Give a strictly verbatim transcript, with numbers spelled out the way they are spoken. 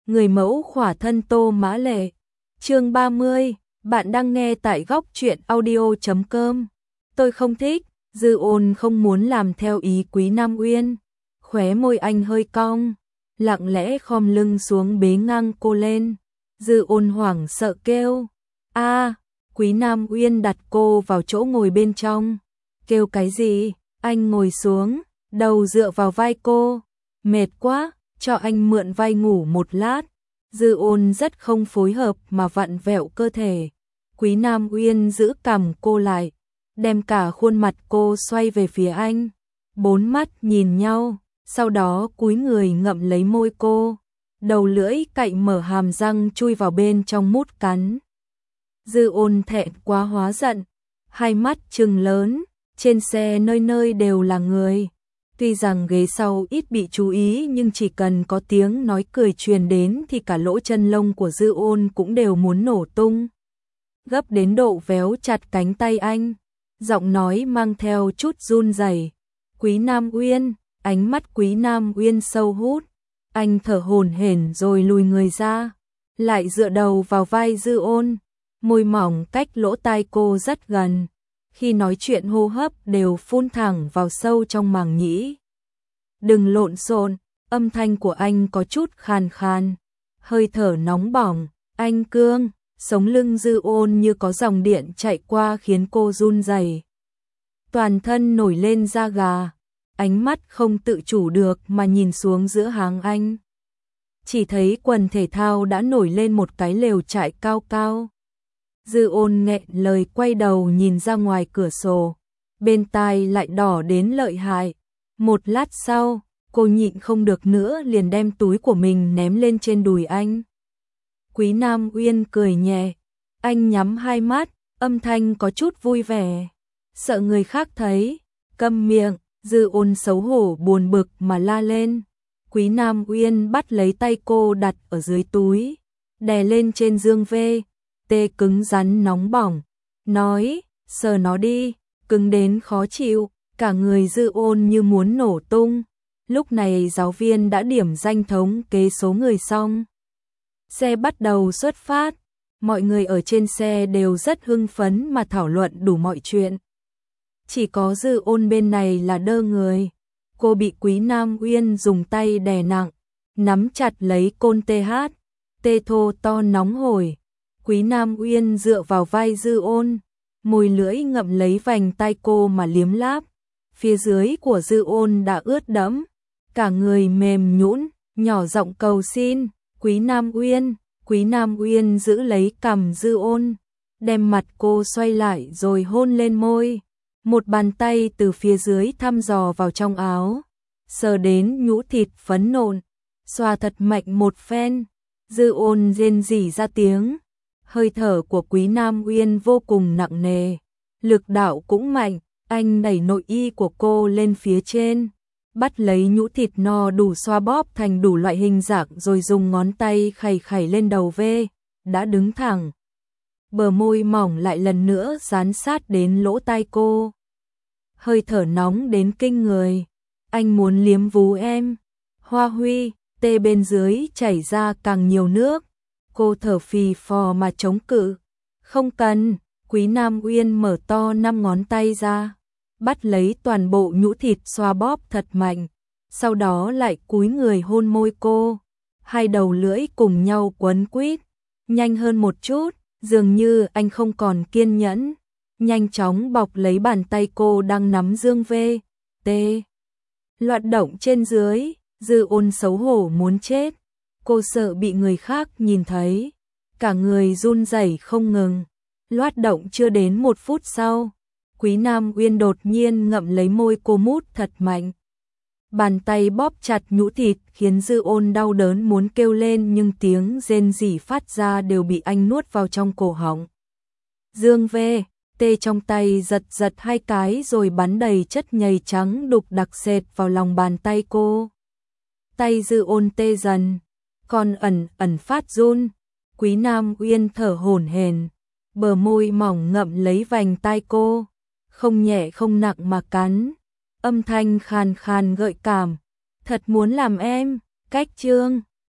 Người mẫu khỏa thân Tô Mã Lệ. Chương ba mươi, bạn đang nghe tại góc truyện audio chấm com. Tôi không thích, Dư Ôn không muốn làm theo ý Quý Nam Uyên. Khóe môi anh hơi cong, lặng lẽ khom lưng xuống bế ngang cô lên. Dư Ôn hoảng sợ kêu, a. Quý Nam Uyên đặt cô vào chỗ ngồi bên trong. Kêu cái gì? Anh ngồi xuống, đầu dựa vào vai cô. Mệt quá, cho anh mượn vai ngủ một lát. Dư Ôn rất không phối hợp mà vặn vẹo cơ thể. Quý Nam Uyên giữ cằm cô lại, đem cả khuôn mặt cô xoay về phía anh. Bốn mắt nhìn nhau, sau đó cúi người ngậm lấy môi cô. Đầu lưỡi cạy mở hàm răng chui vào bên trong mút cắn. Dư Ôn thẹn quá hóa giận, hai mắt trừng lớn, trên xe nơi nơi đều là người. Tuy rằng ghế sau ít bị chú ý nhưng chỉ cần có tiếng nói cười truyền đến thì cả lỗ chân lông của Dư Ôn cũng đều muốn nổ tung. Gấp đến độ véo chặt cánh tay anh, giọng nói mang theo chút run rẩy. Quý Nam Uyên, ánh mắt Quý Nam Uyên sâu hút. Anh thở hổn hển rồi lùi người ra, lại dựa đầu vào vai Dư Ôn, môi mỏng cách lỗ tai cô rất gần. Khi nói chuyện hô hấp đều phun thẳng vào sâu trong màng nhĩ. Đừng lộn xộn, âm thanh của anh có chút khàn khàn, hơi thở nóng bỏng. Anh cương, sống lưng Dư Ôn như có dòng điện chạy qua khiến cô run rẩy. Toàn thân nổi lên da gà, ánh mắt không tự chủ được mà nhìn xuống giữa háng anh. Chỉ thấy quần thể thao đã nổi lên một cái lều trại cao cao. Dư Ôn nghẹn lời quay đầu nhìn ra ngoài cửa sổ, bên tai lại đỏ đến lợi hại. Một lát sau, cô nhịn không được nữa liền đem túi của mình ném lên trên đùi anh. Quý Nam Uyên cười nhẹ, anh nhắm hai mắt, âm thanh có chút vui vẻ. Sợ người khác thấy, câm miệng. Dư Ôn xấu hổ buồn bực mà la lên. Quý Nam Uyên bắt lấy tay cô đặt ở dưới túi, đè lên trên dương vê, tê cứng rắn nóng bỏng, nói, sờ nó đi, cứng đến khó chịu. Cả người Dư Ôn như muốn nổ tung. Lúc này giáo viên đã điểm danh thống kê số người xong. Xe bắt đầu xuất phát, mọi người ở trên xe đều rất hưng phấn mà thảo luận đủ mọi chuyện. Chỉ có Dư Ôn bên này là đơ người. Cô bị Quý Nam Uyên dùng tay đè nặng, nắm chặt lấy côn tê hát, tê thô to nóng hổi. Quý Nam Uyên dựa vào vai Dư Ôn, môi lưỡi ngậm lấy vành tai cô mà liếm láp. Phía dưới của Dư Ôn đã ướt đẫm, cả người mềm nhũn, nhỏ giọng cầu xin, Quý Nam Uyên. Quý Nam Uyên giữ lấy cằm Dư Ôn, đem mặt cô xoay lại rồi hôn lên môi. Một bàn tay từ phía dưới thăm dò vào trong áo, sờ đến nhũ thịt phấn nộn, xoa thật mạnh một phen. Dư Ôn rên rỉ ra tiếng. Hơi thở của Quý Nam Uyên vô cùng nặng nề, lực đạo cũng mạnh. Anh đẩy nội y của cô lên phía trên, bắt lấy nhũ thịt no đủ xoa bóp thành đủ loại hình dạng rồi dùng ngón tay khẩy khẩy lên đầu vê, đã đứng thẳng. Bờ môi mỏng lại lần nữa dán sát đến lỗ tai cô. Hơi thở nóng đến kinh người. Anh muốn liếm vú em. Hoa Huy, tê bên dưới chảy ra càng nhiều nước. Cô thở phì phò mà chống cự. Không cần. Quý Nam Uyên mở to năm ngón tay ra, bắt lấy toàn bộ nhũ thịt xoa bóp thật mạnh. Sau đó lại cúi người hôn môi cô. Hai đầu lưỡi cùng nhau quấn quýt. Nhanh hơn một chút. Dường như anh không còn kiên nhẫn, nhanh chóng bọc lấy bàn tay cô đang nắm dương vê, tê. Loạn động trên dưới, Dư Ôn xấu hổ muốn chết. Cô sợ bị người khác nhìn thấy, cả người run rẩy không ngừng. Loát động chưa đến một phút sau, Quý Nam Uyên đột nhiên ngậm lấy môi cô mút thật mạnh. Bàn tay bóp chặt nhũ thịt khiến Dư Ôn đau đớn muốn kêu lên nhưng tiếng rên rỉ phát ra đều bị anh nuốt vào trong cổ họng. Dương vê, tê trong tay giật giật hai cái rồi bắn đầy chất nhầy trắng đục đặc sệt vào lòng bàn tay cô. Tay Dư Ôn tê dần, còn ẩn ẩn phát run. Quý Nam Uyên thở hổn hển, bờ môi mỏng ngậm lấy vành tai cô, không nhẹ không nặng mà cắn. Âm thanh khàn khàn gợi cảm, thật muốn làm em, cách chương.